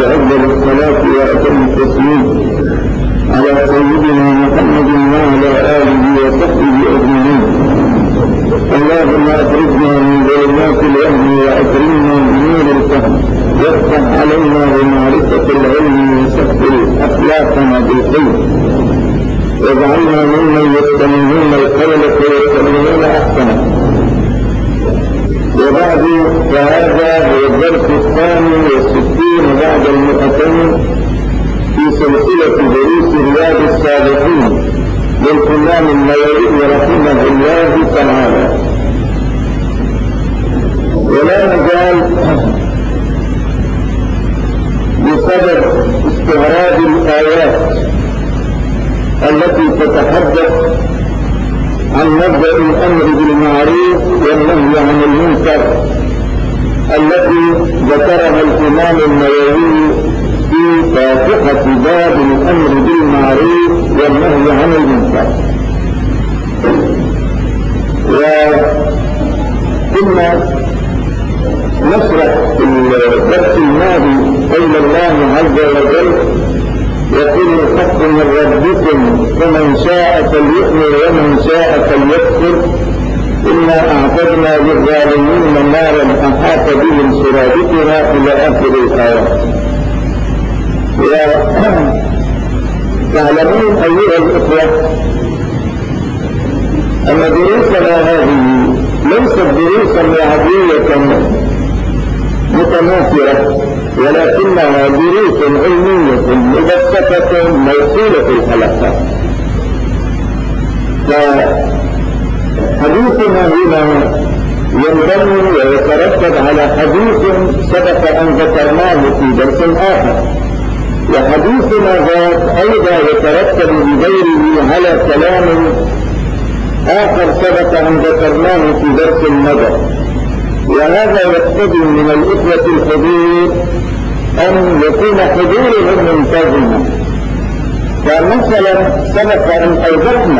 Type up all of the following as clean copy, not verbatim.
وأفضل الصلاة وأتم التسليم على سيدنا محمد وعلى آله وصحبه أجمعين. اللهم أخرجنا من ظلمات الوهم وأكرمنا بنور الفهم، وافتح علينا بمعرفة العلم وسخر أخلاقنا بالخير، واجعلنا ممن يستمعون القول فيتبعون أحسنه. وبعد، فهذا هو الدرس 62 بعد 200 في سلسلة دروس رياض الصالحين للإمام النووي رحمه الله تعالى. ولا نزال بسبب استعراض الآيات التي تتحدث عن مبدأ الأمر بالمعروف والنهي عن المنكر التي ذكرها الإمام النووي في فاتحة باب الأمر بالمعروف والنهي عن المنكر. وكنا نشرح في الدرس الماضي قول الله عز وجل: يقول الحق من ربكم فمن شاء فليؤمن ومن شاء فليكفر إنا أعتدنا للظالمين نارا أحاط بهم سرادقها إلى آخر الآيات. وتعلمون أيها الإخوة أن دروسنا هذه ليست دروسا عادية متناثرة، ولكنها دروس علمية مبسطة موصولة الحلقات. فحديثنا هنا ينضم ويترتب على حديث سبق أن ذكرناه في درس آخر، وحديثنا ذات أيضا يترتب بغيره على كلام آخر سبق أن ذكرناه في درس المدى. وهذا يقتضي من الإخوة الحضور أن يكون حضورهم منتظما. فمثلا سبق أن أوضحنا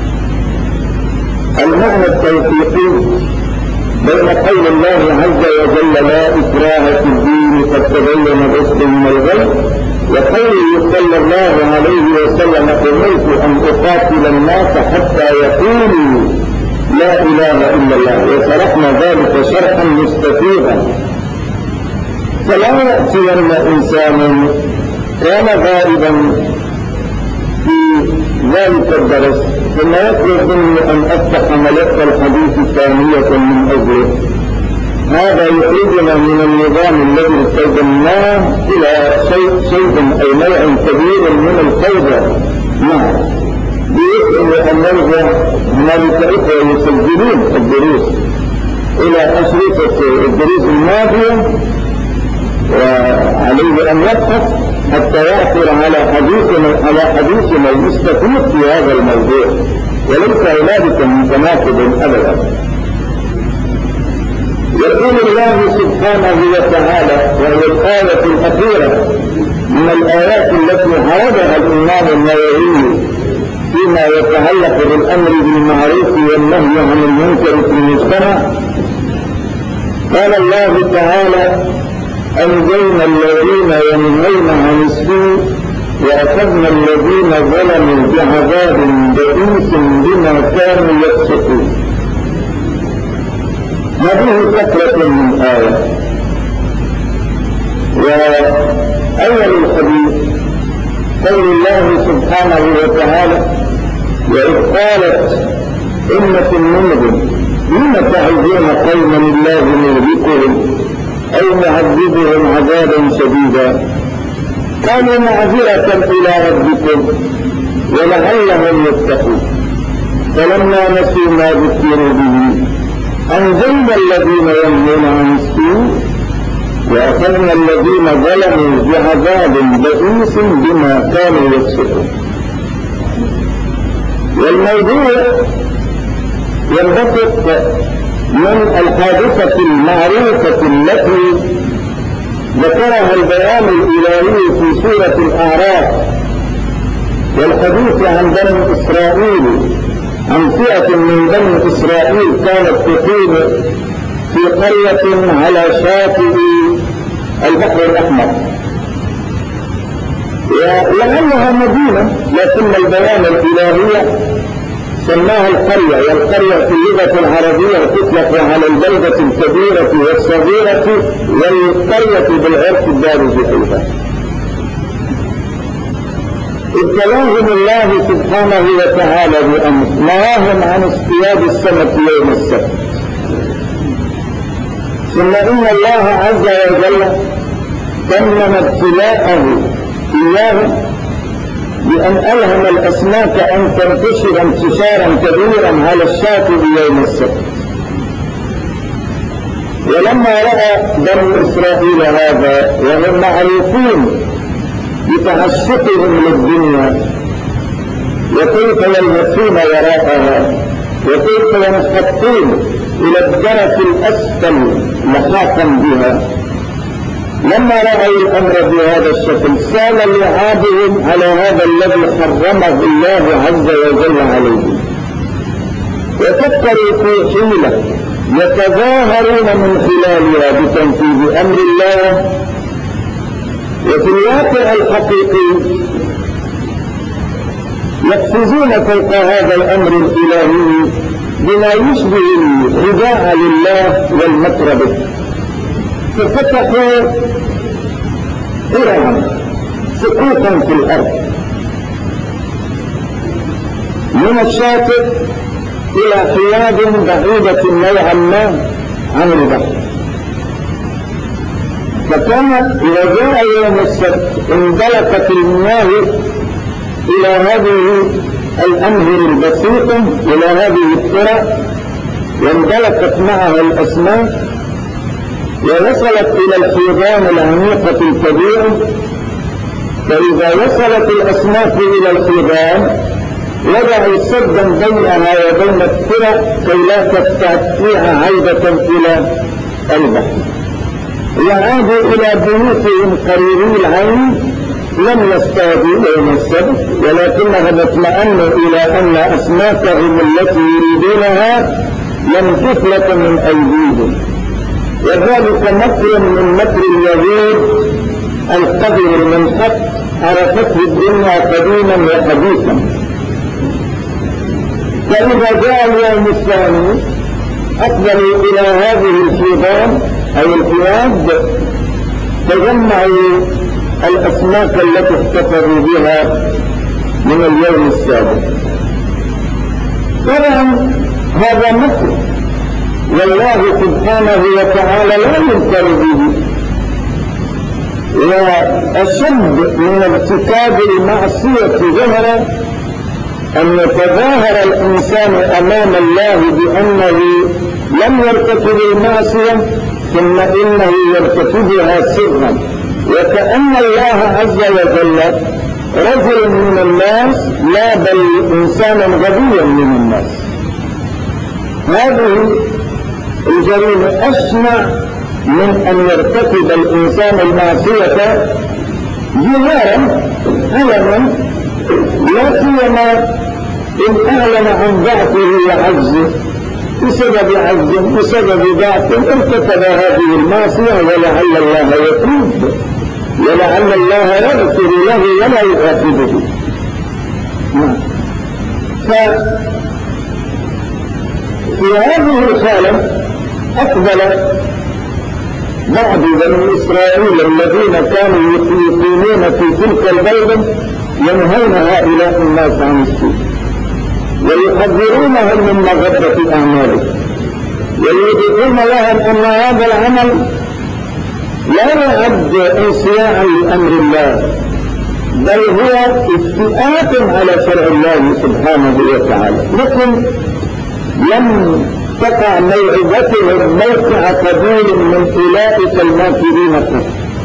المعنى التوفيقي بين قول الله عز وجل: لا إكراه في الدين قد تبين الرشد من الغي، وقوله صلى الله عليه وسلم: أمرت أن أقاتل الناس حتى يقولوا لا إله إلا الله. وشرحنا ذلك شرحا مستفيضا. فلا يأتين إنسان كان غائبا في ذلك الدرس ثم يطلب مني أن أفتح ملف الحديث ثانية من أجله. هذا يخرجنا من النظام الذي استخدمناه إلى شيء أي نوع كبير من الفوضى. نعم، بإذن أن نرجع هنالك إخوة يسجلون الدروس إلى أشرطة الدروس الماضية، وعليه أن يبحث حتى يعثر على حديثنا المستفيد في هذا الموضوع، وليس هنالك متناقض أبدا. يقول الله سبحانه وتعالى، وهي الآية الأخيرة من الآيات التي عرضها الإمام النووي فيما يتعلق بالأمر بالمعروف والنهي عن المنكر في المجتمع. قال الله تعالى: أنجينا الذين ينهون عن السوء وأخذنا الذين ظلموا بعذاب بئيس بما كانوا يفسقون. هذه فترة من آية. وأول الحديث قول الله سبحانه وتعالى: وإذ قالت أمة منهم لم تعظون قوما الله مهلكهم أو معذبهم عذابا شديدا قالوا معذرة إلى ربكم ولعلهم يتقون فلما نسوا ما ذكروا به أنجينا الذين ينهون عن السوء وأخذنا الذين ظلموا بعذاب بئيس بما كانوا يفسقون. والموضوع ينبثق من الحادثة المعروفة التي ذكرها البيان الإلهي في سورة الأعراف، والحديث عن بني إسرائيل، عن فئة من بني إسرائيل كانت تقيم في قرية على شاطئ البحر الأحمر، ولعلها مدينة، لكن البيان الإلهية سماها القرية، والقرية في اللغة العربية تطلق على البلدة الكبيرة والصغيرة، والقرية بالعرف الدارج أيضا. ابتلاهم الله سبحانه وتعالى بأمر نهاهم عن اصطياد السمك يوم السبت، ثم إن الله عز وجل تمم ابتلاءه إياه بأن ألهم الأسماك أن تنتشر انتشارا كبيرا على الشاطئ يوم السبت. ولما رأى بنو إسرائيل هذا وهم معروفون بتعشقهم للدنيا وكيف يلهثون وراءها وكيف ينحطون إلى الدرك الأسفل لحاقا بها، لما رأوا الأمر بهذا الشكل سال لعابهم على هذا الذي حرمه الله عز وجل عليه، وفكروا في حيلة يتظاهرون من خلالها بتنفيذ أمر الله، وفي الواقع الحقيقي يقفزون فوق هذا الأمر الإلهي بما يشبه الخداع لله والمكر به، ففتحوا قرعا سقوطا في الأرض من الشاطئ إلى حياد بعيدة نوعا ما عن البحر. فكان إذا جاء يوم السبت اندلقت المياه إلى هذه الأنهر البسيطة، إلى هذه القرى، واندلقت معها الأسماك ووصلت إلى الحيضان العميقة الكبيرة. فإذا وصلت الأسماك إلى الحيضان وضعوا سدا بينها وبين القرى كي لا تستطيع عودة إلى البحر، وعادوا إلى بيوتهم قريبي العين. لم يصطادوا يوم السبت، ولكنهم اطمأنوا إلى أن أسماكهم التي يريدونها لم تفلت من أيديهم، وذلك مكر من مكر اليهود القدر المنحط عرفته الدنيا قديما وحديثا. فإذا جاء اليوم الثاني أقبلوا إلى هذه الحيضان أو الحياد، تجمعوا الأسماك التي احتفظوا بها من اليوم السابق. طبعا هذا مكر، والله سبحانه وتعالى لا ينكر به. وأشد من ارتكاب المعصية ظهرا أن يتظاهر الإنسان أمام الله بأنه لم يرتكب المعصية ثم إنه يرتكبها سرا، وكأن الله عز وجل رجل من الناس لا بل إنسانا غبيا من الناس. هذه الجريمة أشنع من أن يرتكب الإنسان المعصية جهارا علما، لا سيما إن أعلن عن ضعفه وعجزه، بسبب عجز بسبب ضعف ارتكب هذه المعصية، ولعل الله يتوب ولعل الله يغفر له ولا يؤاخذه. في هذه الحالة أقبل بعض بني إسرائيل الذين كانوا يقيمون في تلك البلدة ينهون هؤلاء الناس عن السوء ويحذرونهم من مغبة أعمالهم، ويوضحون لهم أن هذا العمل لا يعد انصياعا لأمر الله، بل هو استئاءة على شرع الله سبحانه وتعالى. لكن لم تقع موعظتهم موقع قبول من أولئك الماكرين قط.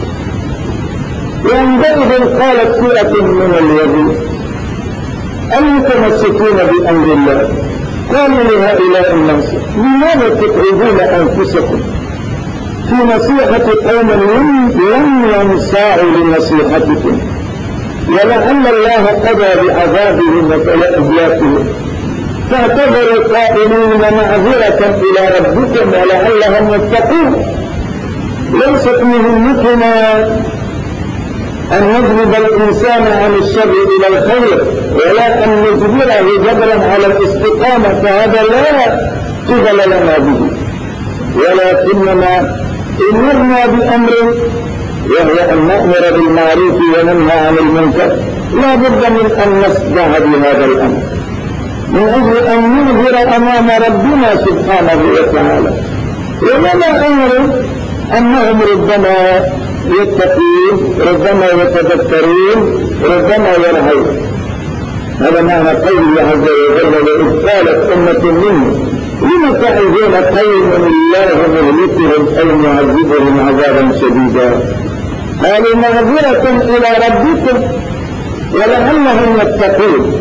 وعندئذ قالت فئة من اليهود المتمسكين بأمر الله، قالوا لهؤلاء الناس لماذا تتعبون أنفسكم في نصيحة قوم لم ينساعوا لنصيحتكم، ولعل الله قضى بعذابهم وإهلاكهم، فاعتذروا قائلين معذرة إلى ربكم ولعلهم يتقون. ليست مهمتنا أن نجلب الإنسان عن الشر إلى الخير ولا أن نجبره جبرا على الاستقامة، فهذا لا قبل لنا به، ولكننا أمرنا بأمر وهو أن نأمر بالمعروف وننهى عن المنكر، لا بد من أن نصدع بهذا الأمر من أجل أن نظهر أمام ربنا سبحانه وتعالى. ولنا أمر أنهم ربما يتقون، ربما يتذكرون، ربما يرهون. هذا معنى قوله عز وجل: وإذ قالت أمة منهم لم تعظون قوما الله مهلكهم أو معذبهم عذابا شديدا، قالوا معذرة إلى ربكم ولعلهم يتقون.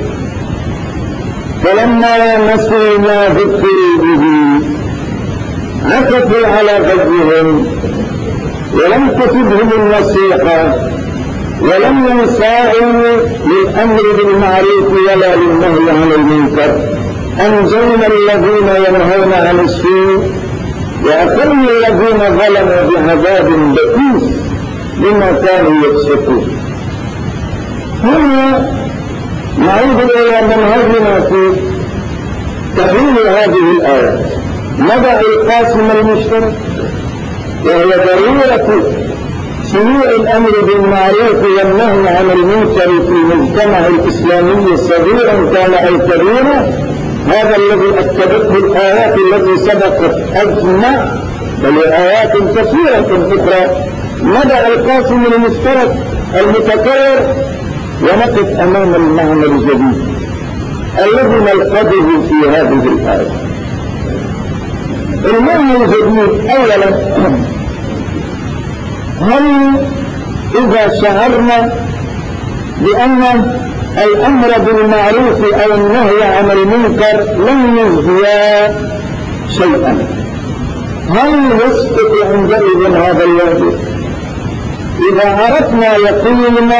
فلما نسوا ما ذكروا به عكفوا على غيهم ولم تفدهم النصيحة ولم ينساعوا للأمر بالمعروف ولا للنهي عن المنكر. أنجينا الذين ينهون عن السوء وأخذنا الذين ظلموا بعذاب بئيس بما كانوا يفسقون. هنا نعود إلى منهجنا في تحليل هذه الآيات. نضع القاسم المشترك وهي ضرورة شيوع الأمر بالمعروف والنهي عن المنكر في المجتمع الإسلامي صغيرا كان أو كبيرا. هذا الذي أكدته الآيات التي سبقت أجمع، بل آيات كثيرة أخرى. نضع القاسم المشترك المتكرر ونقف أمام المعنى الجديد الذي نلقده في هذه الآية. المعنى الجديد أولا: هل إذا شعرنا بأن الأمر بالمعروف أو النهي عن المنكر لن يجدي شيئا، هل يسقط عندئذ هذا الواجب؟ إذا عرفنا يقينا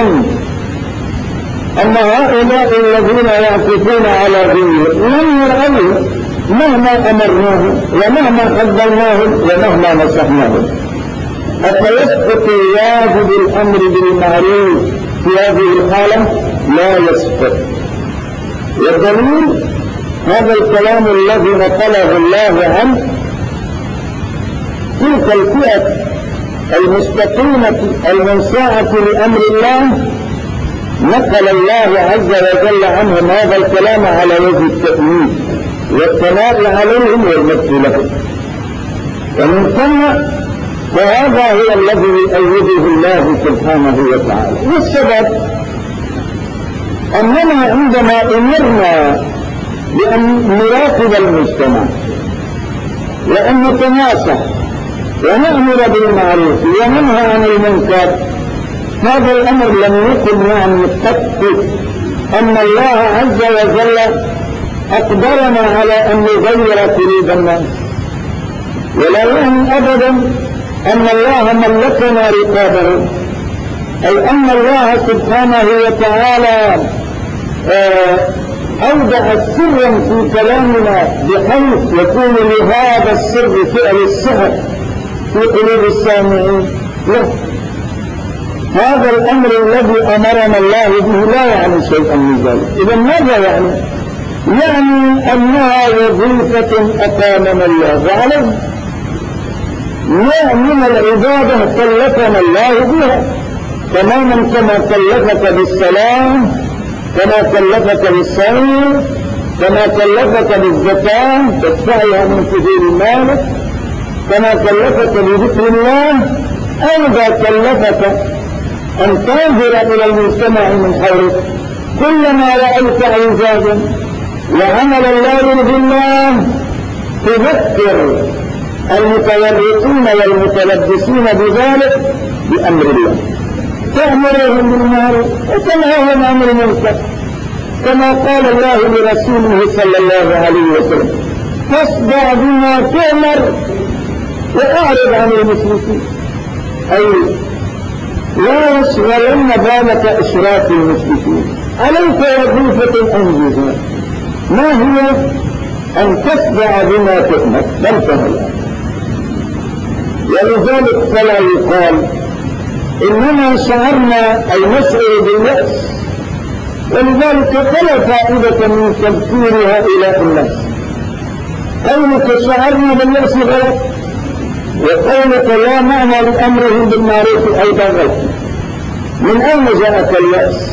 أن هؤلاء الذين يعكفون على دينهم لن يرأوا مهما أمرناهم ومهما حذرناهم ومهما نصحناهم، أفيسقط واجب الأمر بالمعروف في هذه الحالة؟ لا يسقط. والدليل هذا الكلام الذي نقله الله عنه: تلك الفئة المستقيمة المنصاعة لأمر الله نقل الله عز وجل عنهم هذا الكلام على وجه التأمين والثناء عليهم والمدح لهم، ومن ثم فهذا هو الذي يؤيده الله سبحانه وتعالى. والسبب أننا عندما أمرنا بأن نراقب المجتمع وأن نتناصح ونأمر بالمعروف وننهى عن المنكر، هذا الأمر لم يكن يعني قط أن الله عز وجل أقدرنا على أن نغير قلوب الناس، ولا يعني أبدا أن الله ملكنا رقابه، أي أن الله سبحانه وتعالى أودع سرا في كلامنا بحيث يكون لهذا السر فعل السحر في قلوب السامعين. لا، هذا الأمر الذي أمرنا الله به لا يعني شيئا من ذلك. إذا ماذا يعني؟ يعني أنها وظيفة أقامنا الله عليه، من العبادة كلفنا الله بها تماما كما كلفك بالسلام، كما كلفك بالصوم، كما كلفك بالزكاة تدفعها من فضول مالك، كما كلفك بذكر الله، أيضا كلفك أن تنظر إلى المجتمع من حولك. كلما رأيت عبادا وعملا لا يرضي الله تذكر المتورطين والمتلبسين بذلك بأمر الله، تأمرهم بالمعروف وتنهاهم عن المنكر، كما قال الله لرسوله صلى الله عليه وسلم: فاصدع بما تؤمر وأعرض عن المشركين. أي لا يشغلن بالك إشراك المشركين، عليك وظيفة أنجزها، ما هي؟ أن تصدع بما تؤمر. انتهى. ولذلك فلا يقال إنما شعرنا أي نشعر باليأس، ولذلك فلا فائدة من تذكير هؤلاء الناس. قولك شعرنا باليأس غلط، وقولك لا معنى لأمرهم بالمعروف أيضا غلط. من أين جاءك اليأس؟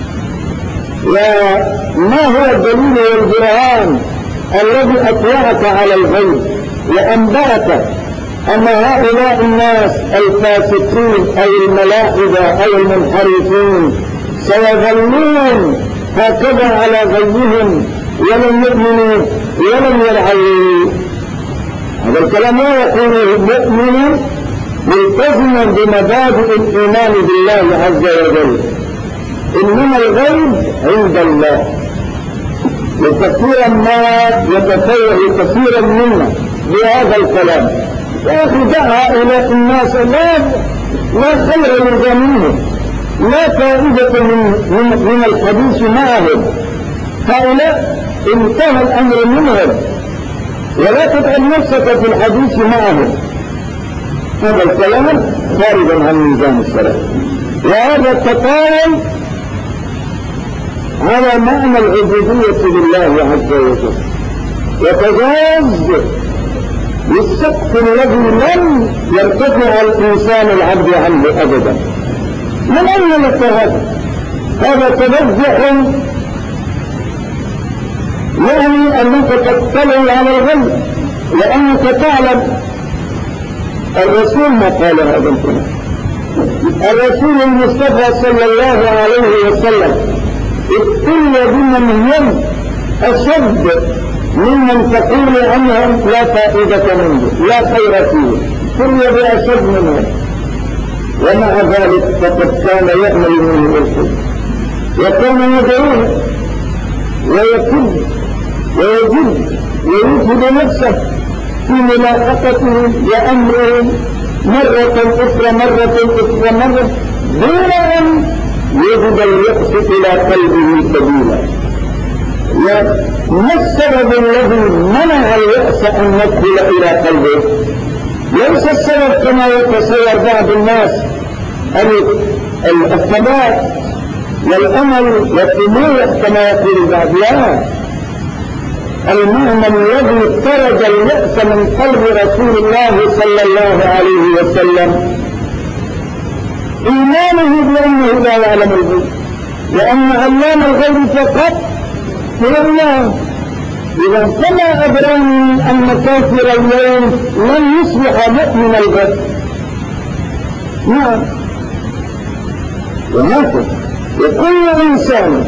وما هو الدليل والبرهان الذي أطلعك على الغيب وأنبأك أن هؤلاء الناس الفاسقين أو الملاحدة أو المنحرفين سيظلون هكذا على غيهم ولم يؤمنوا ولم يرعوا؟ هذا الكلام لا يقوله المؤمن ملتزما بمبادئ الإيمان بالله عز وجل، إنما الغيب عند الله. وكثيرا ما يتفوه كثيرا منا بهذا الكلام. يا أخي دع هؤلاء الناس، لا خير يرجى منهم، لا فائدة من الحديث معهم. هؤلاء انتهى الأمر منهم، ولا تجعل نفسك في الحديث معهم. هذا الكلام خارجا عن ميزان الشرع، وهذا التطاول على معنى العبودية لله عز وجل، يتجاوز بالسقف الذي لم يرتفع الإنسان العبد عنه أبدا. من أين لك هذا تبجح، يعني أنك تطلع على الغيب، لأنك تعلم الرسول ما قال هذا الكلام. الرسول المصطفى صلى الله عليه وسلم ابتلي بمن هم أشد ممن تقول عنهم لا فائدة منه لا خير فيه، ابتلي بأشد منهم، ومع ذلك فقد كان يأمل منه الخير، وكان يدعوه ويكب ويجد ويجهد نفسه في ملاحقته وأمره مرة أخرى دون أن يجد اليأس إلى قلبه سبيلا. ما السبب الذي منع اليأس أن يدخل إلى قلبه؟ ليس السبب كما يتصور بعض الناس الثبات والأمل والطموح كما يقول البعض، لا. المعنى الذي طرد اليأس من قلب رسول الله صلى الله عليه وسلم إيمانه بأنه لا يعلم الغيب، لأن علام الغيب فقط هو الله. إذا كما أدراني أن كافر اليوم لن يصبح مؤمن الغد. نعم، وهكذا وكل إنسان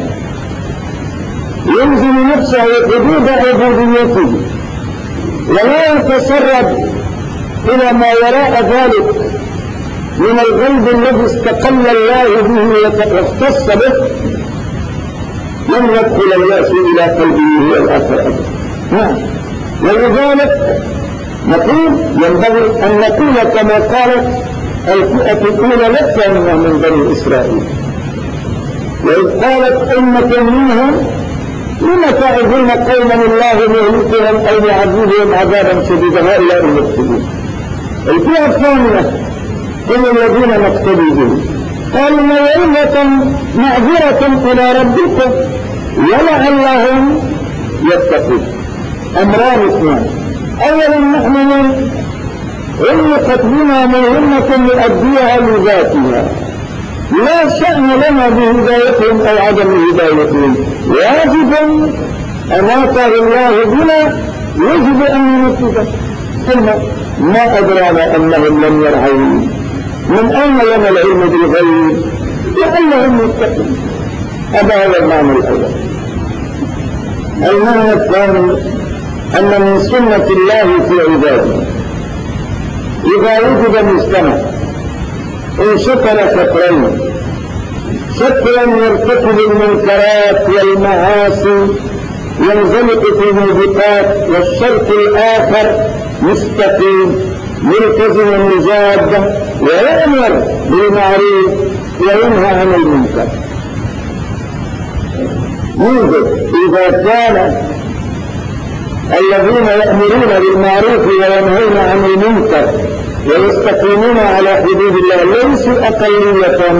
يلزم نفسه حدود عبوديته ولا يتسرب إلى ما وراء ذلك من الغيب الذي استقل الله به واختص به، لن يدخل اليأس إلى قلبه والآخر أبدا. نعم، ولذلك نقول ينبغي أن نقول كما قالت الفئة الأولى لسنا من بني إسرائيل، وإذ قالت أمة منهم لما تعظون قوما الله مهلكهم أو يعذبهم عذابا شديدا هؤلاء المفسدين. الفئة الثانية هم الذين نقتدي بهم، قالوا موعظة معذرة إلى ربكم ولعلهم يتقون. أمران اثنان، أولا المؤمنين علقت بنا مهمة نؤديها لذاتها، لا شأن لنا بهدايتهم أو عدم هدايتهم، واجب أن أعطى الله بنا، يجب أن ننفذه. ثم ما أدرانا أنهم لم يرعوا، من أين لنا العلم بالغيب؟ لأنهم يتقون. هذا هو المعنى الأول. المعنى الثاني أن من سنة الله في عباده إذا وجد مجتمع إن شكر شكرين، شكرا يرتكب المنكرات والمعاصي ينزلق في الموبقات، والشرط الآخر مستقيم ملتزم مجادا ويأمر بالمعروف وينهى عن المنكر. منذ إذا كان الذين يأمرون بالمعروف وينهون عن المنكر ويستقيمون على حدود الله ليسوا أقلية،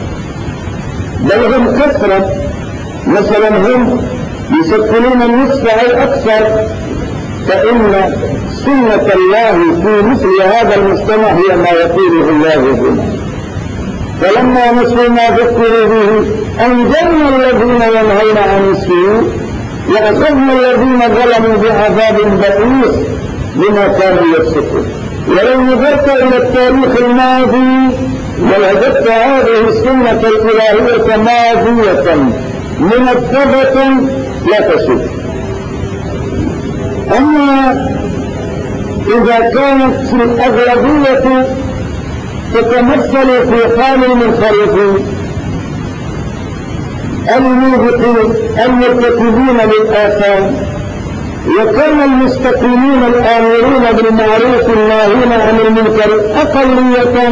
بل هم كثرة. مثلا هم يسكنون النصف أو أكثر، فإن سنة الله في مثل هذا المجتمع هي ما يقوله الله هنا. فلما نسوا ما ذكروا به أنجينا الذين ينهون عن السوء وأخذنا الذين ظلموا بعذاب بئيس بما كانوا يفسقون. ولو نظرت إلى التاريخ الماضي لوجدت هذه السنة الإلهية ماضية منفذة لا تشك. أما إذا كانت الأغلبية تتمثل في حال المنخرطين الموبقين المرتكبين للآثام، وكان المستقيمين الآمرون بالمعروف الناهين عن المنكر أقلية،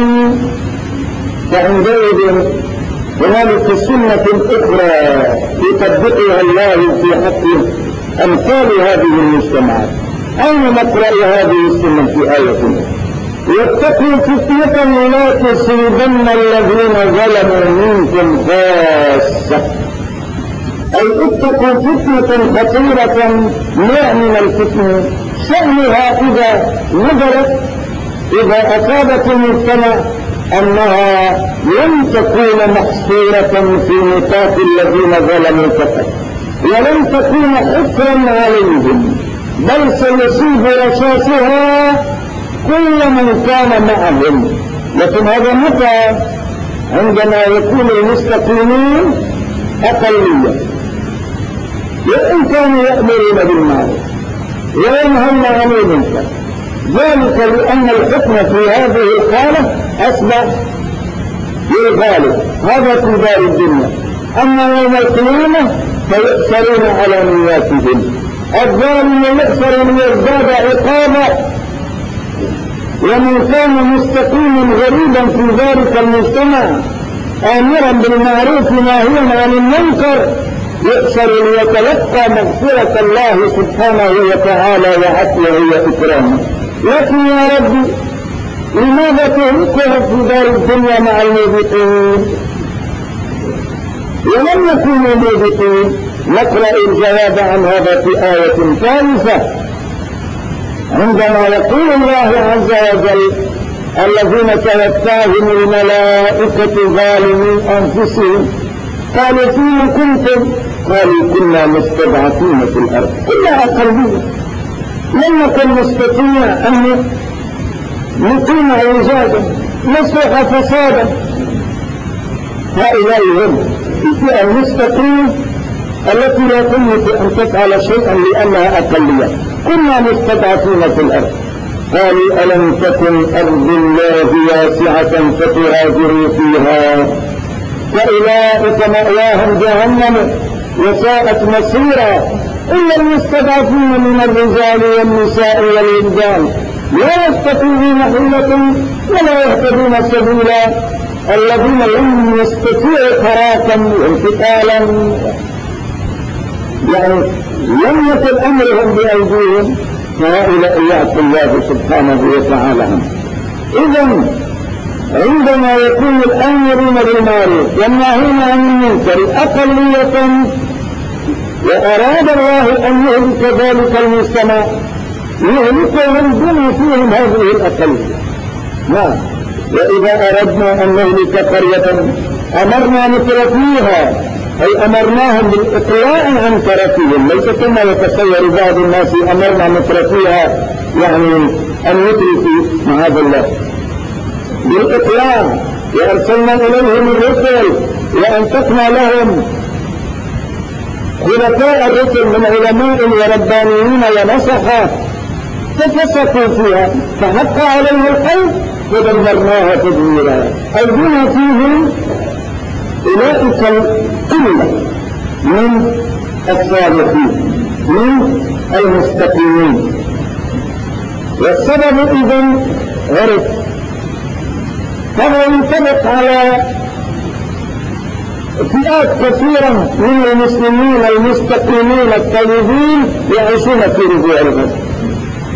فعندئذ هنالك سنة أخرى يطبقها الله في حق أمثال هذه المجتمعات. أين نقرأ هذه السنة في آية؟ واتقوا فتنة لا تصيبن الذين ظلموا منكم خاصة، أي اتقوا فتنة خطيرة نوع من الفتن شأنها إذا نزلت إذا أصابت المجتمع أنها لن تكون محصورة في نطاق الذين ظلموا فقط، ولن تكون حكرا عليهم، بل سيصيب رشاشها كل من كان معهم. لكن هذا متى؟ عندما يكون المستقيمين أقلية، وإن كانوا يأمرون بالمعروف وينهون عن المنكر، ذلك لأن الحكم في هذه الحالة أصبح للغالب. هذا في دار الدنيا. أما يوم القيامة فيؤثرون على نياتهم، الظالم يؤثر ليزداد عقابا. ومن كان مستقيما غريبا في ذلك المجتمع آمرا بالمعروف ناهيا عن المنكر يؤثر ليتلقى مغفرة الله سبحانه وتعالى وعفوه وإكرامه. لكن يا ربي لماذا تهلكهم في دار الدنيا مع الموبقين ولم يكونوا موبقين؟ نقرأ الجواب عن هذا في آية ثالثة عندما يقول الله عز وجل الذين توفاهم الملائكة ظالمي أنفسهم قالوا فيما كنتم؟ قالوا كنا مستضعفين في الأرض. كنا أقلية، لم نكن نستطيع أن نقيم عجاجا نصلح فسادا. هؤلاء هم الفئة المستقيمة التي لا تملك أن تفعل شيئا لأنها أقلية. كنا مستضعفين في الأرض. قالوا ألم تكن أرض الله واسعة فتهاجروا فيها فأولئك مأواهم جهنم وساءت مصيرا إلا المستضعفين من الرجال والنساء والولدان لا يستطيعون حيلة ولا يهتدون سبيلا الذين لم يستطيعوا حراكا وانتقالا، يعني لم يكن أمرهم بأيديهم، فهؤلاء يعطي الله سبحانه وتعالى عنه. إذن عندما يكون الآمرون بالمعروف والناهون عن المنكر أقلية وأراد الله أن يهلك ذلك المجتمع يهلكهم بما فيهم هذه الأقلية. نعم، وإذا أردنا أن نهلك قرية أمرنا مترفيها، أي أمرناهم بالإقلاع عن ترفيهم، ليس كما يتصور بعض الناس أمرنا مترفيها يعني أن يتركوا معاذ الله، بالإقلاع. وأرسلنا إليهم الرسل وأنفقنا لهم خلفاء الرسل من علماء وربانيين ونصحا ففسقوا فيها فحق عليه القول فدمرناها تدميرا. أي بما فيهم أولئك القلة من الصالحين من المستقيمين. والسبب إذن عرف. هذا ينطبق على فئات كثيرة من المسلمين المستقيمين الطيبين يعيشون في ربوع الغد.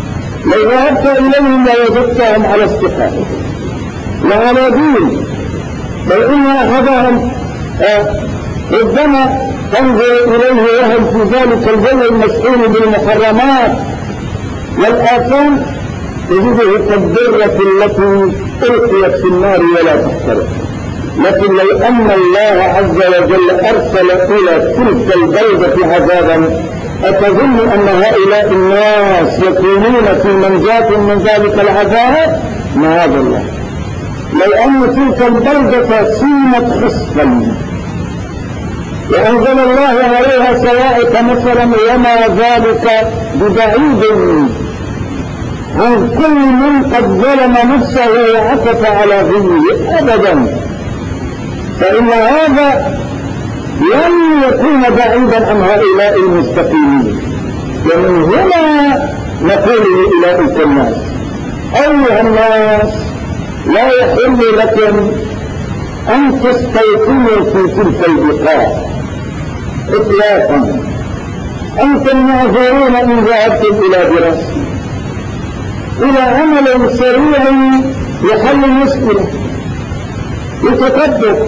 لو ذهبت إليهم لوجدتهم على استقامة وعلى دين بل إن أحدهم ربما تنظر إليه وهم في ذلك الجو المشحون بالمحرمات والآثام تجده كالذرة التي ألقيت في النار ولا تحترق. لكن لو أن الله عز وجل أرسل إلى تلك البلدة عذابا أتظن أن هؤلاء الناس يكونون في منجاة من ذلك العذاب؟ معاذ الله. لو أن تلك البلدة سيمت خصفا وأنزل الله عليها سوائق مثلا وما ذلك ببعيد عن كل من قد ظلم نفسه وعكف على غيه أبدا، فإن هذا لن يكون بعيدا عن هؤلاء المستقيمين. ومن هنا نقول لأولئك الناس: أيها الناس، لا يحل لكم أن تستيقنوا في تلك البقاع إطلاقا. أنتم معذورون إن ذهبتم إلى دراسة، إلى عمل سريع يحل المشكلة، يتقدم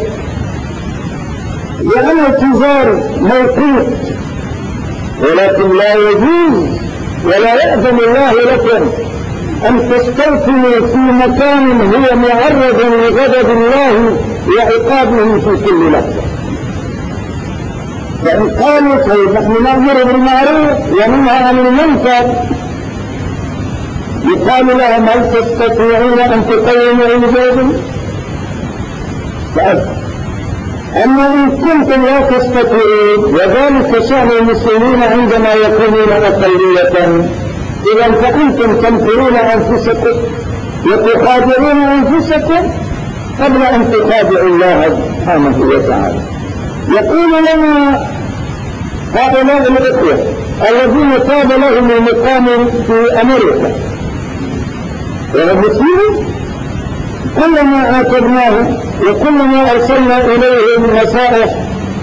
لعمل تجاري موقوت، ولكن لا يجوز ولا يأذن الله لكم أن تستوطنوا في مكان هو معرض لغضب الله وعقابه في كل لحظة. فإن قالوا طيب نحن نأمر بالمعروف وننهى عن المنكر، يقال لهم: هل تستطيعون أن تقوموا إنجازا؟ أما إن كنتم لا تستطيعون، وذلك شأن المسلمين عندما يكونون أقلية، إذا فأنتم تنكرون أنفسكم وتخادعون أنفسكم قبل أن تخادعوا الله سبحانه وتعالى. يقول لنا هؤلاء الإخوة الذين تاب لهم المقام في أمريكا وهم مسلمون: كلما عاتبناهم وكلما أرسلنا إليهم نصائح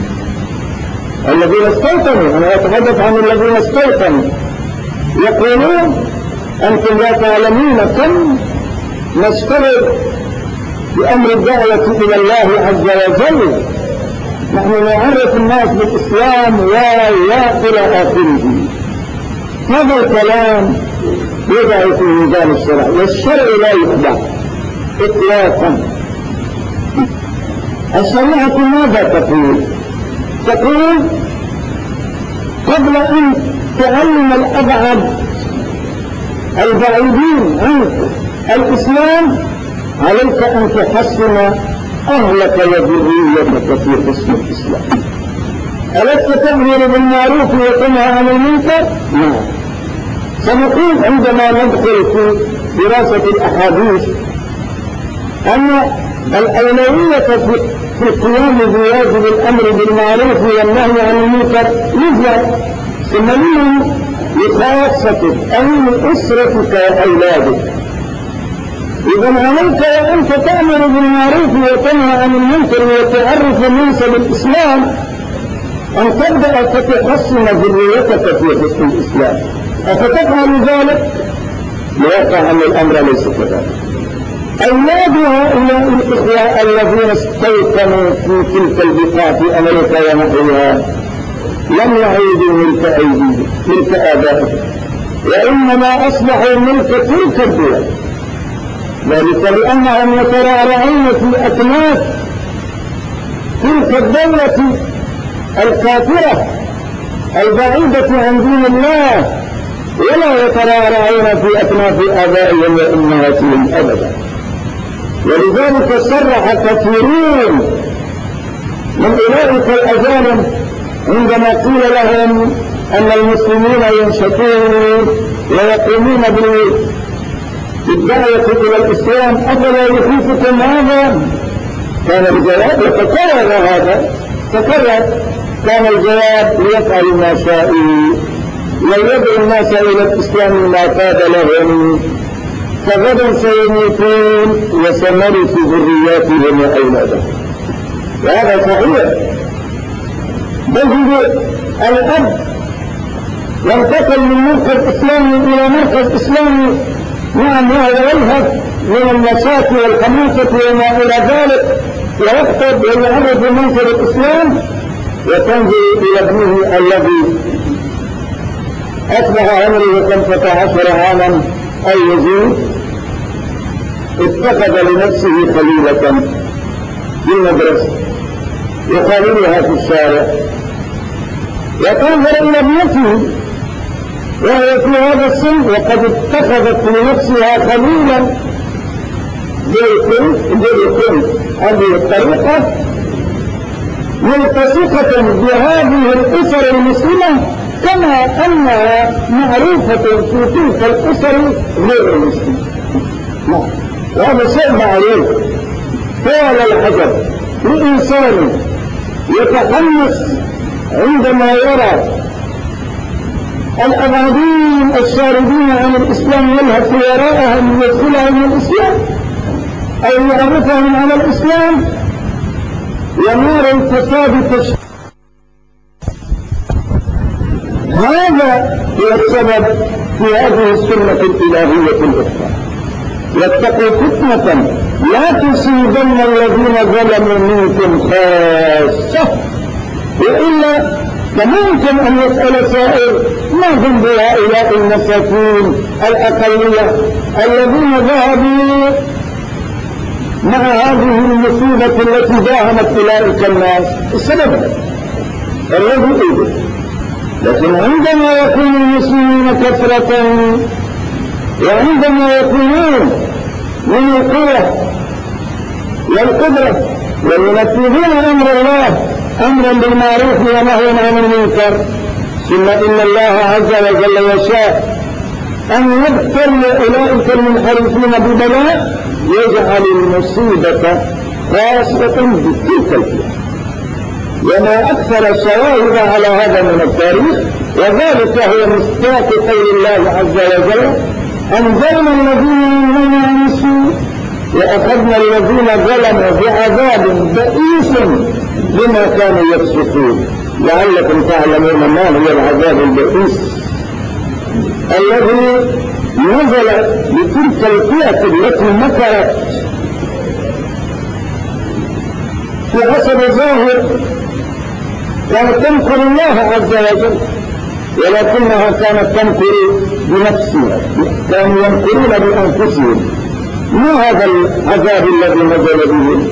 الذين استيقنوا، أنا أتحدث عن الذين استيقنوا، يقولون: أنتم لا تعلمون كم نشتغل بأمر الدعوة إلى الله عز وجل، نحن نعرف الناس بالإسلام إلى آخره. هذا الكلام يضع في ميزان الشرع، والشرع لا يخدع إطلاقا. الشريعة ماذا تقول؟ تقول: قبل أن تعلم الأبعد البعيدين عن الإسلام عليك أن تحسن أهلك وذريتك في حسن الإسلام. ألست تأمر بالمعروف وتنهى عن المنكر؟ نعم. سنقول عندما ندخل في دراسة الأحاديث أن الأولوية في القيام بواجب الأمر بالمعروف والنهي عن المنكر يجب ثم لخاصتك أو لأسرتك وأولادك. إذا عليك وأنت تأمر بالمعروف وتنهى عن المنكر وتعرف الناس بالإسلام أن تبدأ تتحسن ذريتك في حسن الإسلام. أفتفعل ذلك؟ ليقع أن الأمر ليس كذلك. أولاد هؤلاء الإخوة الذين استيقنوا في تلك البقاع في أمريكا ونحوها لم يعودوا ملك آبائهم، وإنما أصبحوا ملك تلك الدول، ذلك لأنهم يترعرعون في أكناف تلك الدولة الكافرة البعيدة عن دين الله، ولا يترعرعون في أكناف آبائهم وأمهاتهم أبدا. ولذلك صرح كثيرون من أولئك الأجانب عندما قيل لهم أن المسلمين ينشطون ويقومون بالدعوة إلى الإسلام: أفلا يخيفكم هذا؟ كان الجواب يتكرر هذا، كان الجواب: ليفعل ما شاءوا ويدعو الناس إلى الإسلام ما تاب لهم، فغدا سيموتون وسنرث ذرياتهم وأولادهم. وهذا صحيح. بل الأب ينتقل من مركز إسلامي إلى مركز إسلامي، نعم هذا يذهب من النشاط والحماسة وما إلى ذلك ويخطب ويعرف منصب الإسلام، وتنظر إلى ابنه الذي أصبح عمره 15 عاما أو يزيد، اتخذ لنفسه خليلة في المدرسة يخاللها في الشارع، وتنظر إلى ابنته وهي في هذا السن وقد اتخذت لنفسها خليلا بالكل هذه الطريقة ملتصقة بهذه الأسر المسلمة كما أنها معروفة في تلك الأسر غير المسلمة. وهذا شيء معروف. فعل الحجر لإنسان يتحمس عندما يرى الأباضين الشاردين عن الإسلام يلهث وراءهم يدخلهم من الإسلام أو يعرفهم على الإسلام، ونار الفساد تشتغل. هذا هو السبب في هذه السنة الإلهية الأخرى. واتقوا فتنة لا تصيبن الذين ظلموا منكم خاصة، وإلا فممكن أن يسأل سائل ما ذنب هؤلاء المساكين الأقلية الذين ذهبوا مع هذه المصيبة التي داهمت أولئك الناس؟ السبب الذي إذن. لكن عندما يكون المسلمين كثرة وعندما يكونون من القوة والقدرة وينفذون أمر الله أمرا بالمعروف ونهيا عن المنكر، ثم إن الله عز وجل يشاء أن يبتلي أولئك المنحرفين ببلاء يجعل المصيبة خاصة بتلك الفئة. وما أكثر الشواهد على هذا من التاريخ، وذلك هو مصداق قول الله عز وجل: أنزلنا الذين ينهون عن السوء وأخذنا الذين ظلموا بعذاب بئيس بما كانوا يفسقون. لعلكم تعلمون ما هو العذاب البئيس الذي نزل لتلك الفئة التي مكرت في حسب الظاهر كانت تنكر الله عز وجل، ولكنها كانت تنكر بنفسها، كانوا ينكرون بأنفسهم. ما هذا العذاب الذي نزل به؟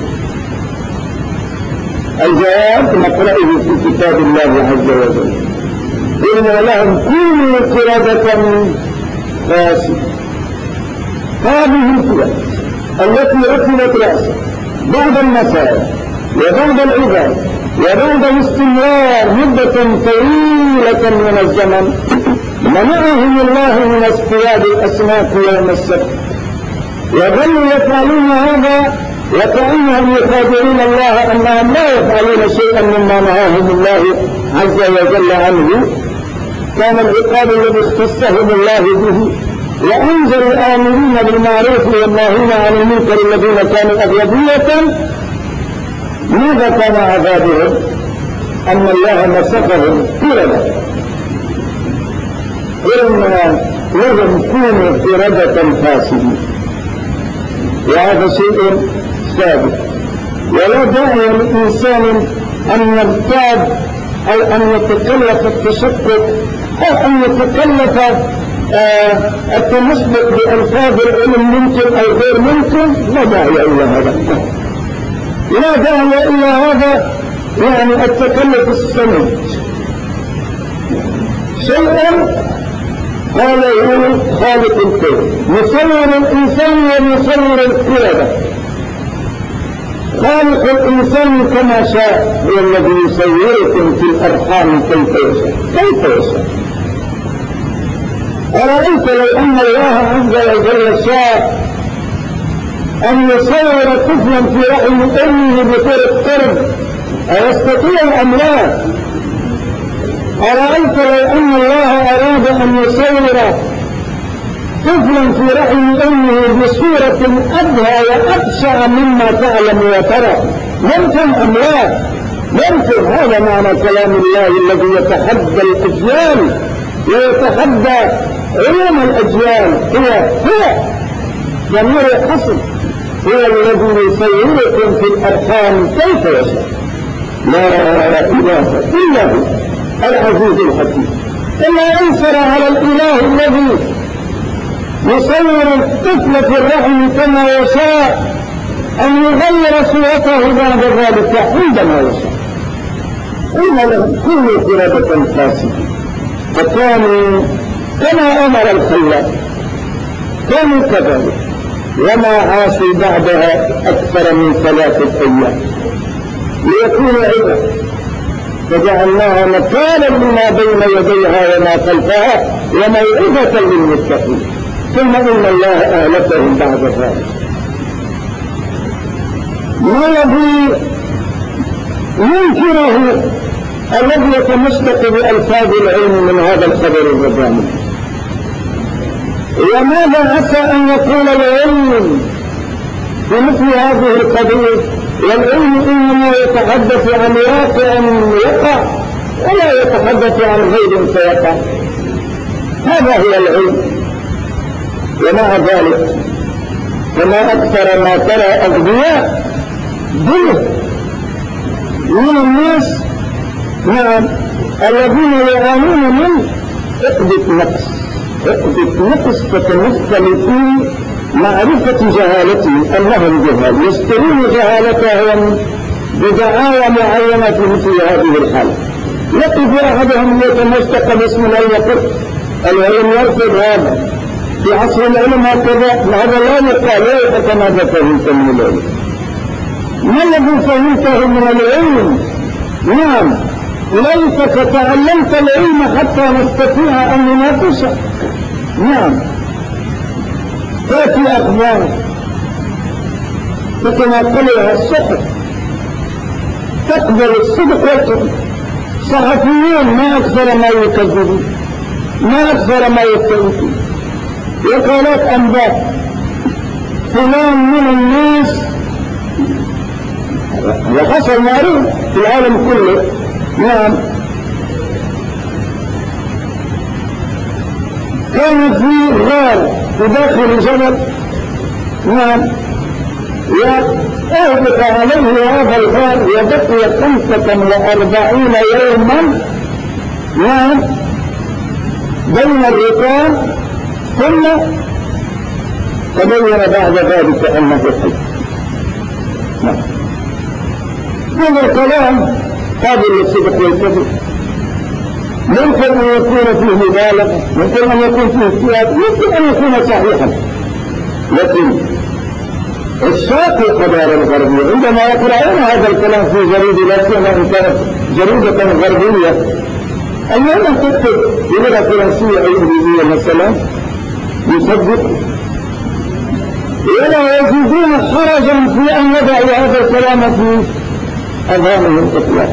الجواب نقرأه في كتاب الله عز وجل: قلنا لهم كونوا قردة خاسئة. هذه الفئة التي ركبت رأسها بعد المسائل وبعد العباد وبعد الاستمرار مدة طويلة من الزمن، منعهم الله من اصطياد الأسماك يوم السبت، وظلوا يفعلون هذا وكأنهم يخادعون الله أنهم لا يفعلون شيئا مما نهاهم الله عز وجل عنه. كان العقاب الذي اختصهم الله به، وأنزل الآمرين بالمعروف والناهين عن المنكر الذين كانوا أغلبية. ماذا كان عذابهم؟ أن الله مسخهم قردة. قلنا لهم كونوا قردة خاسئين، وهذا شيء ثابت، ولا داعي للإنسان أن يرتاب أو أن يتكلف التشكك أو أن يتكلف التمسك بألفاظ العلم ممكن أو غير ممكن. لا داعي إلى هذا، لا داعي إلى هذا، يعني التكلف السمج. شيئا قاله خالق الكون: مصور الإنسان ومصور القردة. خالق الإنسان كما شاء هو الذي يصوركم في الأرحام كيف يشاء. كيف يشاء؟ أرأيت لو أن الله عز وجل شاء أن يصور طفلا في رحم أمه بطرق قرب، أيستطيع أم لا؟ أرأيت لو أن الله أراد أن يصور طفلا في رحم أمه بصورة أبهى وأبشع مما تعلم وترى، ممكن أم لا؟ ممكن. هذا معنى كلام الله الذي يتحدى الأجيال ويتحدى علوم الأجيال. هو ضمير الحصر هو الذي يصوركم في الأرحام كيف يشاء. لا إله إلا هو العزيز الحكيم. إلا أنصر على الإله الذي يصور الطفل في الرحم كما يشاء أن يغير صورته بعد ذلك عندما يشاء. إن لهم كل قردة فاسدة فكانوا كما أمر الخلاق كانوا كذلك وما عاشوا بعدها أكثر من 3 أيام ليكون عبرة فجعلناها نكالا لما بين يديها وما خلفها وموعظة للمتقين ثم إن الله أهلكهم بعد ذلك. ما الذي ينكره الذي يتمسك بألفاظ العلم من هذا الخبر الرباني؟ وماذا عسى أن يكون العلم بمثل هذه القضية؟ والعلم إنما يتحدث عن واقع يقع ولا يتحدث عن غير سيقع. هذا هو العلم. ومع ذلك فما أكثر ما ترى أغبياء بله من الناس الذين يعانون من عقدة نقص تتمثل في معرفة جهالتهم أنهم جهال يسترون جهالتهم بدعاوى معينة في مثل هذه الحالة. يقف أحدهم يتمسك باسم العلم العلم يرفض هذا في عصر العلم هكذا هذا لا يقال لا ماذا فهمت من العلم. ما الذي فهمته من العلم؟ نعم ليتك تعلمت العلم حتى نستطيع أن نناقشه. نعم تأتي أخبار تتناقلها الصحف تقبل الصدق والكذب. صحفيون ما أكثر ما يكذبون ما أكثر ما يكذبون. وقالت أنباء فلان من الناس وحصل معروف في العالم كله. نعم كان في غار في داخل جبل. نعم وأهبط عليه هذا الغار وبقي 45 يوما نعم بين الركام ثم تبين بعد ذلك أنه حي. نعم هذا الكلام قابل للصدق والكذب. ممكن أن يكون فيه مبالغة ممكن أن يكون فيه اجتهاد ممكن أن يكون صحيحا. لكن عشاق الحضارة الغربية عندما يقرأون هذا الكلام في جريدة لا سيما إن كانت جريدة غربية أيام تكتب بلغة فرنسية أو إنجليزية مثلا يصدق ولا يجدون حرجا في أن يضعوا هذا الكلام في أذهانهم إطلاقا.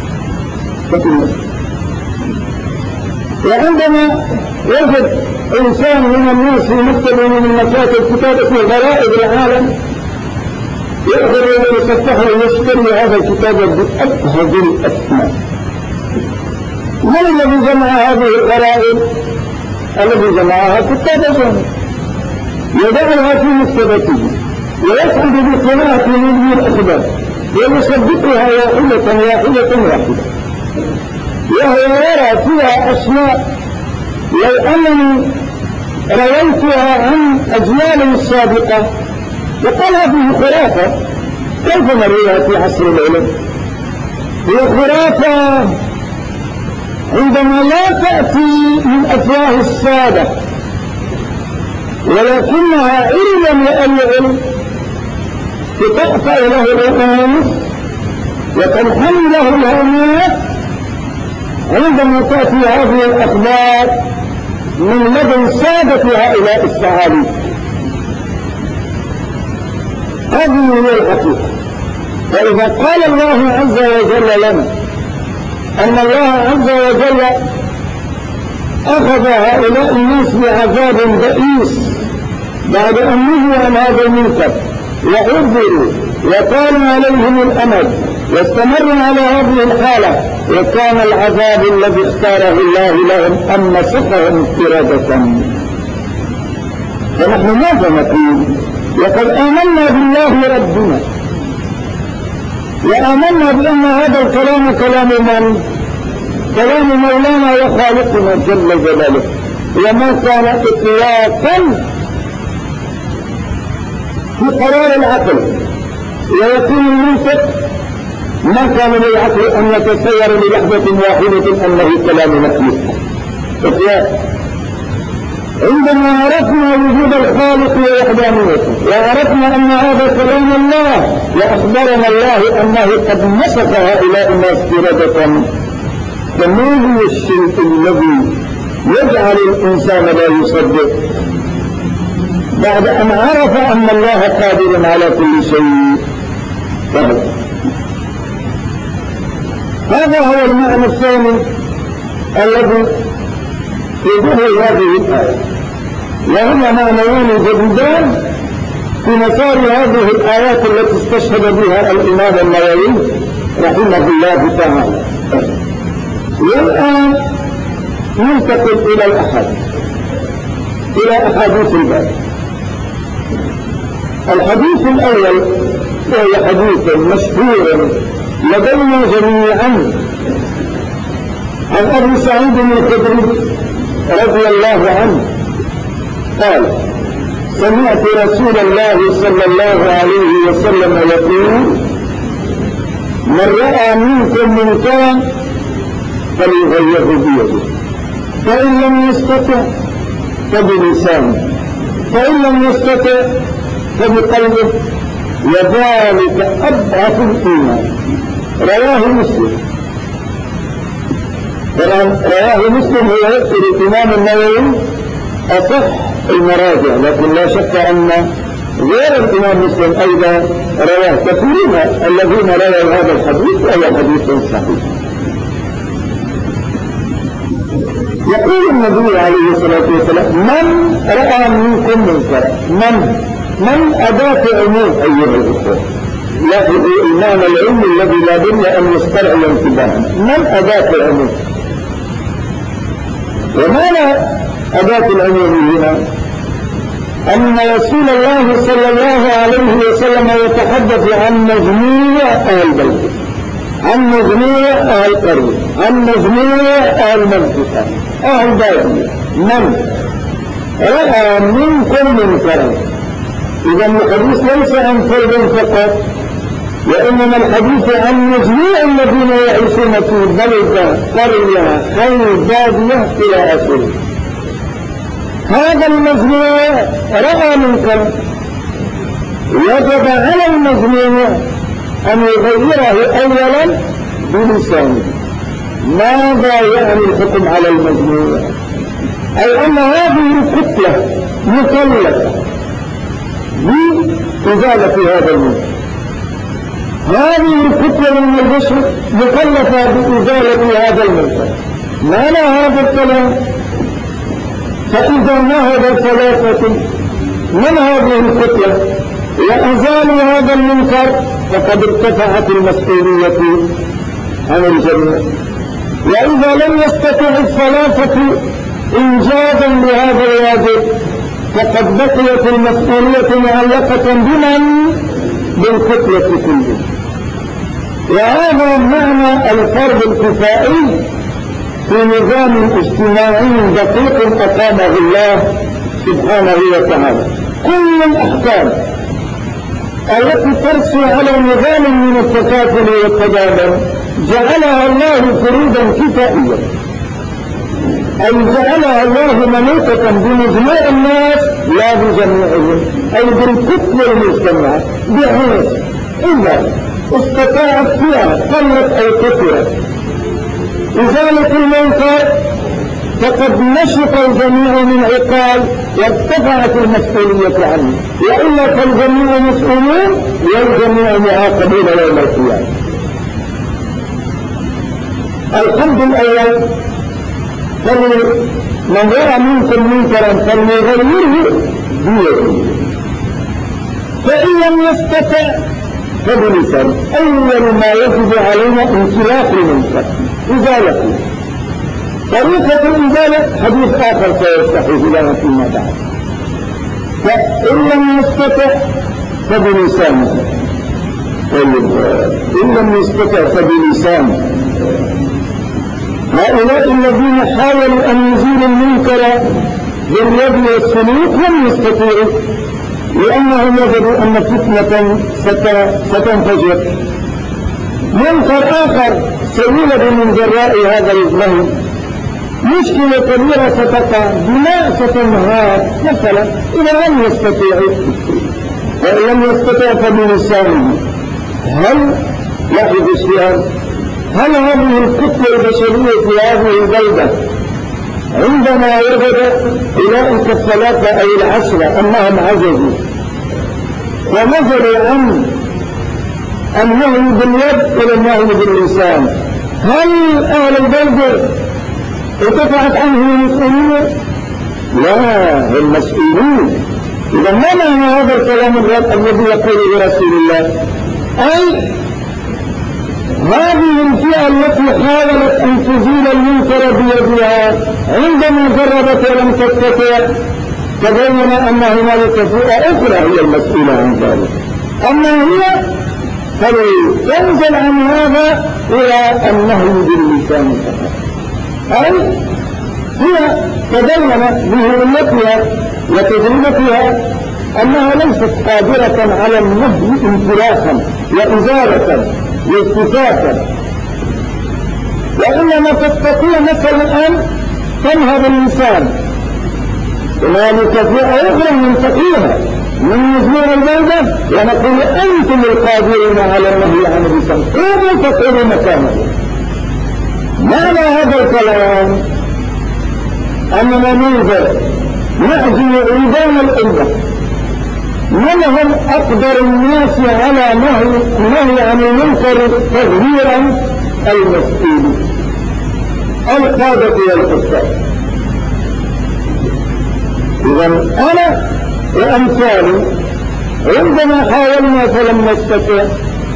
وعندما يجد إنسان من الناس في مكتب من مكاتب كتاب اسمه غرائب العالم يأخذ ويصفحه ويشتري هذا الكتاب بأبهج الأسماء. من الذي جمع هذه الغرائب؟ الذي جمعها كتاب جمع يدعها في مكتبته ويسعد بقراءة من الأخبار ويصدقها واحدة وهو يرى فيها أشياء لو أنني رويتها عن أجيال سابقة وقال هذه خرافة كيف نرويها في عصر العلم؟ هي خرافة عندما لا تأتي من أفواه السادة ولكنها علما العلم تتأتى له الرؤوس وتنحني له الهويات عندما تأتي هذه الأخبار من لدن سادة هؤلاء الثعالب. هذه هي الحقيقة. فإذا قال الله عز وجل لنا أن الله عز وجل أخذ هؤلاء الناس بعذاب بئيس بعد أن نهوا عن هذا المنكر وعذروا وطال عليهم الأمد واستمروا على هذه الحالة وكان العذاب الذي اختاره الله لهم أن مسخهم افترادة فنحن ماذا نقول؟ لقد آمنا بالله ربنا، وآمنا بأن هذا الكلام كلام من؟ كلام مولانا وخالقنا جل جلاله، وما كان إطلاقا في قرار العقل ويكون المنطق، ما كان للعقل أن يتصور للحظة واحدة أنه كلام مخلوق إطلاقا. عندما عرفنا وجود الخالق ووحدانيته وعرفنا أن هذا كلام الله وأخبرنا الله أنه قد نسخ هؤلاء الناس إرادة، فما هو الشيء الذي يجعل الإنسان لا يصدق بعد أن عرف أن الله قادر على كل شيء؟ هذا هو المعنى الثاني الذي يدل هذه الآية، وهما معنيان جديدان في مسار هذه الآيات التي استشهد بها الإمام النووي رحمه الله تعالى. والآن ننتقل إلى الأحاديث، إلى أحاديث الباب. الحديث الأول وهو حديث مشهور لدينا جميعا عن أبي سعيد الخدري رضي الله عنه قال: سمعت رسول الله صلى الله عليه وسلم يقول: من رأى منكم منكرا فليغيره بيده، فإن لم يستطع فبلسانه، فإن لم يستطع فبقلبه، وذلك أضعف الإيمان. رواه مسلم. رواه مسلم هو الإمام النووي أصح المراجع، لكن لا شك أن غير الإمام مسلم أيضا رواه كثيرون الذين رووا هذا الحديث، وهو حديث صحيح. يقول النبي عليه الصلاة والسلام: من رأى منكم منكرا. من أداة عموم أيها الأخوة، لاحظوا المعنى العلمي الذي لا بد أن يسترعي انتباها. من أداة العموم؟ ومعنى أداة العموم هنا أن رسول الله صلى الله عليه وسلم يتحدث عن مجموع أهل بيته، عن مجموع أهل قرية، عن مجموع أهل منطقة، أهل بادية. من رأى منكم منكرا. إذا الحديث ليس عن فرد فقط، وإنما الحديث عن مجموع الذين يعيشون في بلدة، قرية، حي، بادية إلى آخره. هذا المجموع رأى منكر، وجب على المجموع أن يغيره أولا بلسانه. ماذا يعني الحكم على المجموع؟ أي أن هذه الكتلة مكلفة بإزالة هذا المنكر، هذه الكتلة من البشر مكلفة بإزالة هذا المنكر. معنى هذا الكلام؟ فإذا نهض ثلاثة من هذه الكتلة وأزالوا هذا المنكر فقد ارتفعت المسؤولية عن الجميع. وإذا لم يستطع الثلاثة إنجازا لهذا الواجب فقد بقيت المسؤولية معلقة بمن؟ بالكتلة كلها. وهذا معنى الفرض الكفائي في نظام اجتماعي دقيق أقامه الله سبحانه وتعالى. كل الأحكام التي ترسي على نظام من التكافل والتضامن جعلها الله فروضا كفائيا، أي جعلها الله منوطة بمجموع الناس لا بجميعهم، أي بالكتلة المجتمعة، بحيث إذا استطاعت فيها قلت أو كثرت إزالة المنكر فقد نشط الجميع من عقال وارتفعت المسؤولية عنه، وإلا فالجميع مسؤولون والجميع معاقبون يوم القيامة. الحمد الأول من رأى منكم منكرا فليغيره بيده، فإن لم يستطع فبلسانه. أول ما يجب علينا انسلاخ المنكر، إزالته. طريقة الإزالة حديث آخر سيستحيث لنا فيما بعد. فإن لم يستطع فبلسانه. طيب إن لم يستطع فبلسانه. هؤلاء الذين حاولوا أن يزيلوا المنكر باليد والسلوك لم يستطيعوا، لأنهم وجدوا أن فتنة ستنفجر. منكر آخر سيولد من جراء هذا الإسلام، مشكلة كبيرة ستقع، بناء ستنهار مثلا إذا لم يستطيعوا. وإن لم يستطع فبلسانه. هل يحدث السؤال، هل هذه الكتلة البشرية في هذه البلدة عندما وجد أولئك الثلاثة أو العشرة أنهم عجزوا ونزلوا عن النهي باليد إلى النهي باللسان، هل أهل البلدة ارتفعت عنهم المسؤولية؟ لا، هم مسؤولون. إذا ما معنى هذا الكلام الذي يقوله رسول الله؟ أي هذه الفئة التي حاولت أن تزيل المنكر بيدها عندما جربت ولم تستطع تبين أن هنالك فئة أخرى هي المسؤولة عن ذلك. أما هي فلتنزل عن هذا إلى النهي باللسان فقط. أي هي تبين بهويتها وتجربتها أنها ليست قادرة على النهي انفراخا وإزالة واستفاقا، وإنما تستطيع مثلا أن تنهض اللسان. هنالك فئة أخرى ننتقيها من مجموع البلدة ونقول أنتم القادرون على النهي عن اللسان، قوموا تقولوا مكانه. معنى هذا الكلام أننا ننظر نأذي عيدان الأمة، من هم أقدر الناس على نهي عن المنكر تغييرا؟ المسؤولين، القادة والحكام. إذا أنا وأمثالي عندما حاولنا فلم نستطع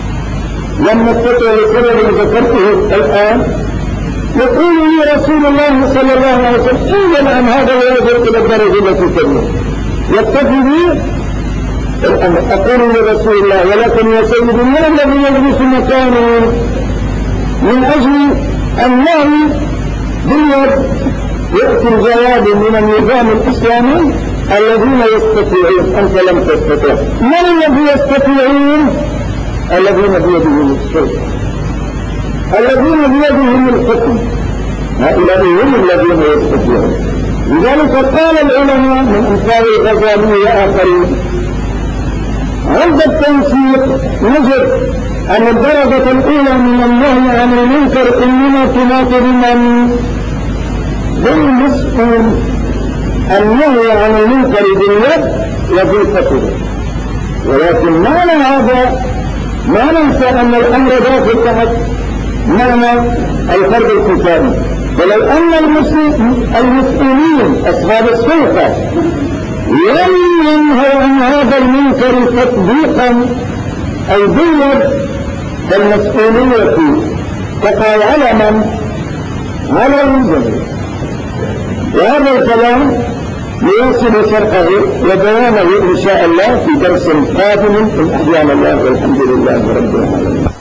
لسبب ذكرته الآن، يقول لي رسول الله صلى الله عليه وسلم إذن عن هذا ويجب إلى الدرجة التي تنمو يكتفي بي الأمر. أقول لرسول الله ولكن يا سيدي من الذي يجلس مكانه من أجل النهي باليد؟ يأتي الجواب من النظام الإسلامي الذين يستطيعون، أنت لم تستطيع. من الذي يستطيعون؟ الذين بيدهم السلطة، الذين بيدهم الحكم، هؤلاء هم الذين يستطيعون. لذلك قال العلماء من أمثال الغزالي وآخرين عند التنسيق نجد أن الدرجة الأولى من النهي عن المنكر إنما تناقض من بالمسؤول. النهي عن المنكر باليد وظيفته، ولكن معنى هذا ما ننسى أن الأمر داخل تحت معنى الفرد الكفائي. ولو أن المسؤولين أصحاب السلطة لم ينهوا عن هذا المنكر تطبيقا أو باليد، فالمسؤولية تقع على من؟ على الجميع. وهذا الكلام ليصل شرحه وبيانه إن شاء الله في درس قادم إن أحيانا الله، والحمد لله رب العالمين.